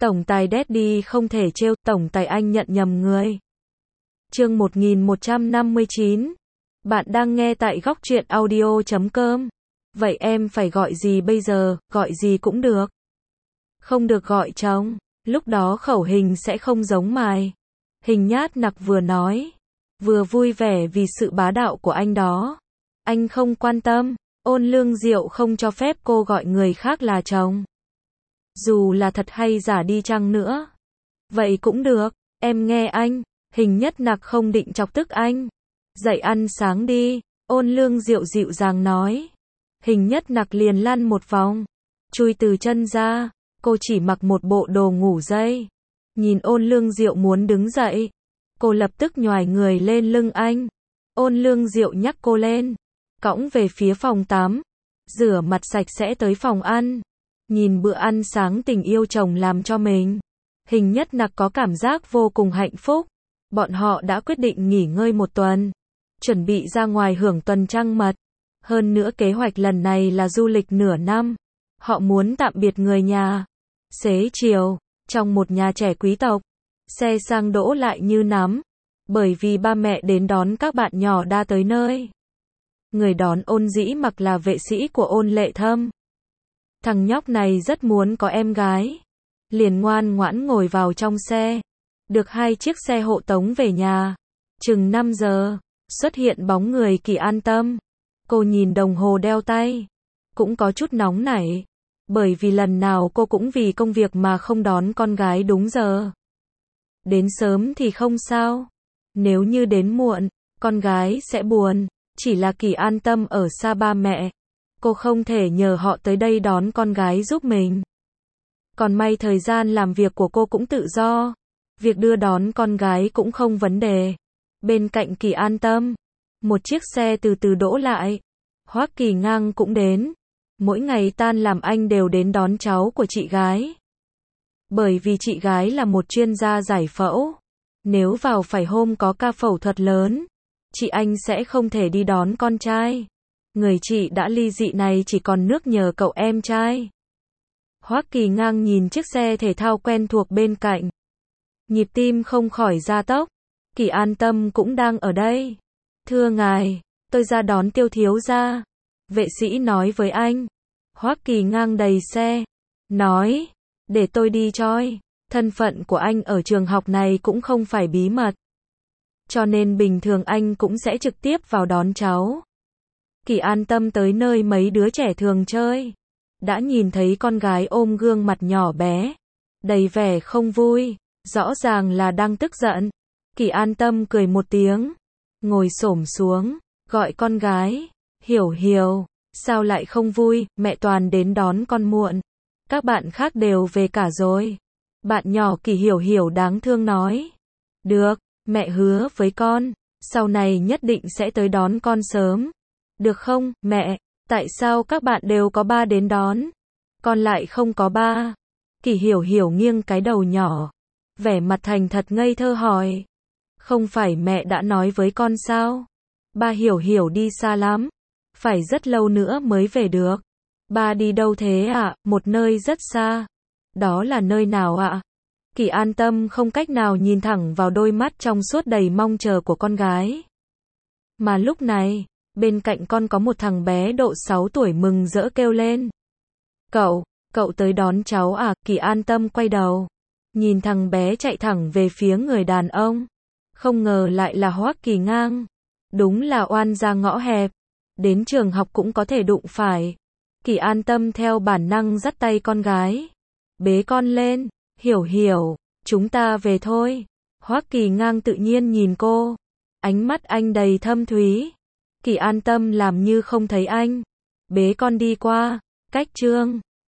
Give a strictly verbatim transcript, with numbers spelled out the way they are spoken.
Tổng tài Daddy không thể trêu, tổng tài anh nhận nhầm người. Chương một nghìn một trăm năm mươi chín. Bạn đang nghe tại góc truyện audio chấm com. Vậy em phải gọi gì bây giờ, gọi gì cũng được. Không được gọi chồng, lúc đó khẩu hình sẽ không giống mày. Hình nhát nặc vừa nói, vừa vui vẻ vì sự bá đạo của anh đó. Anh không quan tâm, Ôn Lương Diệu không cho phép cô gọi người khác là chồng. Dù là thật hay giả đi chăng nữa. Vậy cũng được, em nghe anh. Hình nhất nặc không định chọc tức anh. Dậy ăn sáng đi, Ôn Lương Diệu dịu dàng nói. Hình nhất nặc liền lăn một vòng, chui từ chân ra. Cô chỉ mặc một bộ đồ ngủ dây. Nhìn Ôn Lương Diệu muốn đứng dậy, cô lập tức nhoài người lên lưng anh. Ôn Lương Diệu nhắc cô lên, cõng về phía phòng tắm, rửa mặt sạch sẽ tới phòng ăn. Nhìn bữa ăn sáng tình yêu chồng làm cho mình, Hình nhất nặc có cảm giác vô cùng hạnh phúc. Bọn họ đã quyết định nghỉ ngơi một tuần, chuẩn bị ra ngoài hưởng tuần trăng mật. Hơn nữa kế hoạch lần này là du lịch nửa năm. Họ muốn tạm biệt người nhà. Xế chiều, trong một nhà trẻ quý tộc, xe sang đỗ lại như nắm, bởi vì ba mẹ đến đón các bạn nhỏ đã tới nơi. Người đón Ôn Dĩ Mặc là vệ sĩ của Ôn Lệ Thâm. Thằng nhóc này rất muốn có em gái, liền ngoan ngoãn ngồi vào trong xe. Được hai chiếc xe hộ tống về nhà. Chừng năm giờ, xuất hiện bóng người Kỳ An Tâm. Cô nhìn đồng hồ đeo tay, cũng có chút nóng nảy, bởi vì lần nào cô cũng vì công việc mà không đón con gái đúng giờ. Đến sớm thì không sao, nếu như đến muộn, con gái sẽ buồn. Chỉ là Kỳ An Tâm ở xa ba mẹ, cô không thể nhờ họ tới đây đón con gái giúp mình. Còn may thời gian làm việc của cô cũng tự do, việc đưa đón con gái cũng không vấn đề. Bên cạnh Kỳ An Tâm, một chiếc xe từ từ đỗ lại. Hoắc Kỳ Ngang cũng đến. Mỗi ngày tan làm anh đều đến đón cháu của chị gái. Bởi vì chị gái là một chuyên gia giải phẫu, nếu vào phải hôm có ca phẫu thuật lớn, chị anh sẽ không thể đi đón con trai. Người chị đã ly dị này chỉ còn nước nhờ cậu em trai. Hoắc Kỳ Ngang nhìn chiếc xe thể thao quen thuộc bên cạnh, nhịp tim không khỏi gia tốc. Kỳ An Tâm cũng đang ở đây. Thưa ngài, tôi ra đón Tiêu thiếu gia. Vệ sĩ nói với anh. Hoắc Kỳ Ngang đầy xe, nói, để tôi đi choi. Thân phận của anh ở trường học này cũng không phải bí mật, cho nên bình thường anh cũng sẽ trực tiếp vào đón cháu. Kỳ An Tâm tới nơi mấy đứa trẻ thường chơi, đã nhìn thấy con gái ôm gương mặt nhỏ bé, đầy vẻ không vui, rõ ràng là đang tức giận. Kỳ An Tâm cười một tiếng, ngồi xổm xuống, gọi con gái, Hiểu Hiểu, sao lại không vui, mẹ Toàn đến đón con muộn. Các bạn khác đều về cả rồi. Bạn nhỏ Kỳ Hiểu Hiểu đáng thương nói. Được, mẹ hứa với con, sau này nhất định sẽ tới đón con sớm. Được không, mẹ? Tại sao các bạn đều có ba đến đón, con lại không có ba? Kỳ Hiểu Hiểu nghiêng cái đầu nhỏ, vẻ mặt thành thật ngây thơ hỏi. Không phải mẹ đã nói với con sao? Ba Hiểu Hiểu đi xa lắm, phải rất lâu nữa mới về được. Ba đi đâu thế ạ? À? Một nơi rất xa. Đó là nơi nào ạ? À? Kỳ An Tâm không cách nào nhìn thẳng vào đôi mắt trong suốt đầy mong chờ của con gái. Mà lúc này, bên cạnh con có một thằng bé độ sáu tuổi mừng rỡ kêu lên. Cậu, cậu tới đón cháu à? Kỳ An Tâm quay đầu, nhìn thằng bé chạy thẳng về phía người đàn ông. Không ngờ lại là Hoắc Kỳ Ngang. Đúng là oan gia ngõ hẹp, đến trường học cũng có thể đụng phải. Kỳ An Tâm theo bản năng dắt tay con gái, bế con lên. Hiểu Hiểu, chúng ta về thôi. Hoắc Kỳ Ngang tự nhiên nhìn cô, ánh mắt anh đầy thâm thúy. Kỳ An Tâm làm như không thấy anh, bế con đi qua cách Trương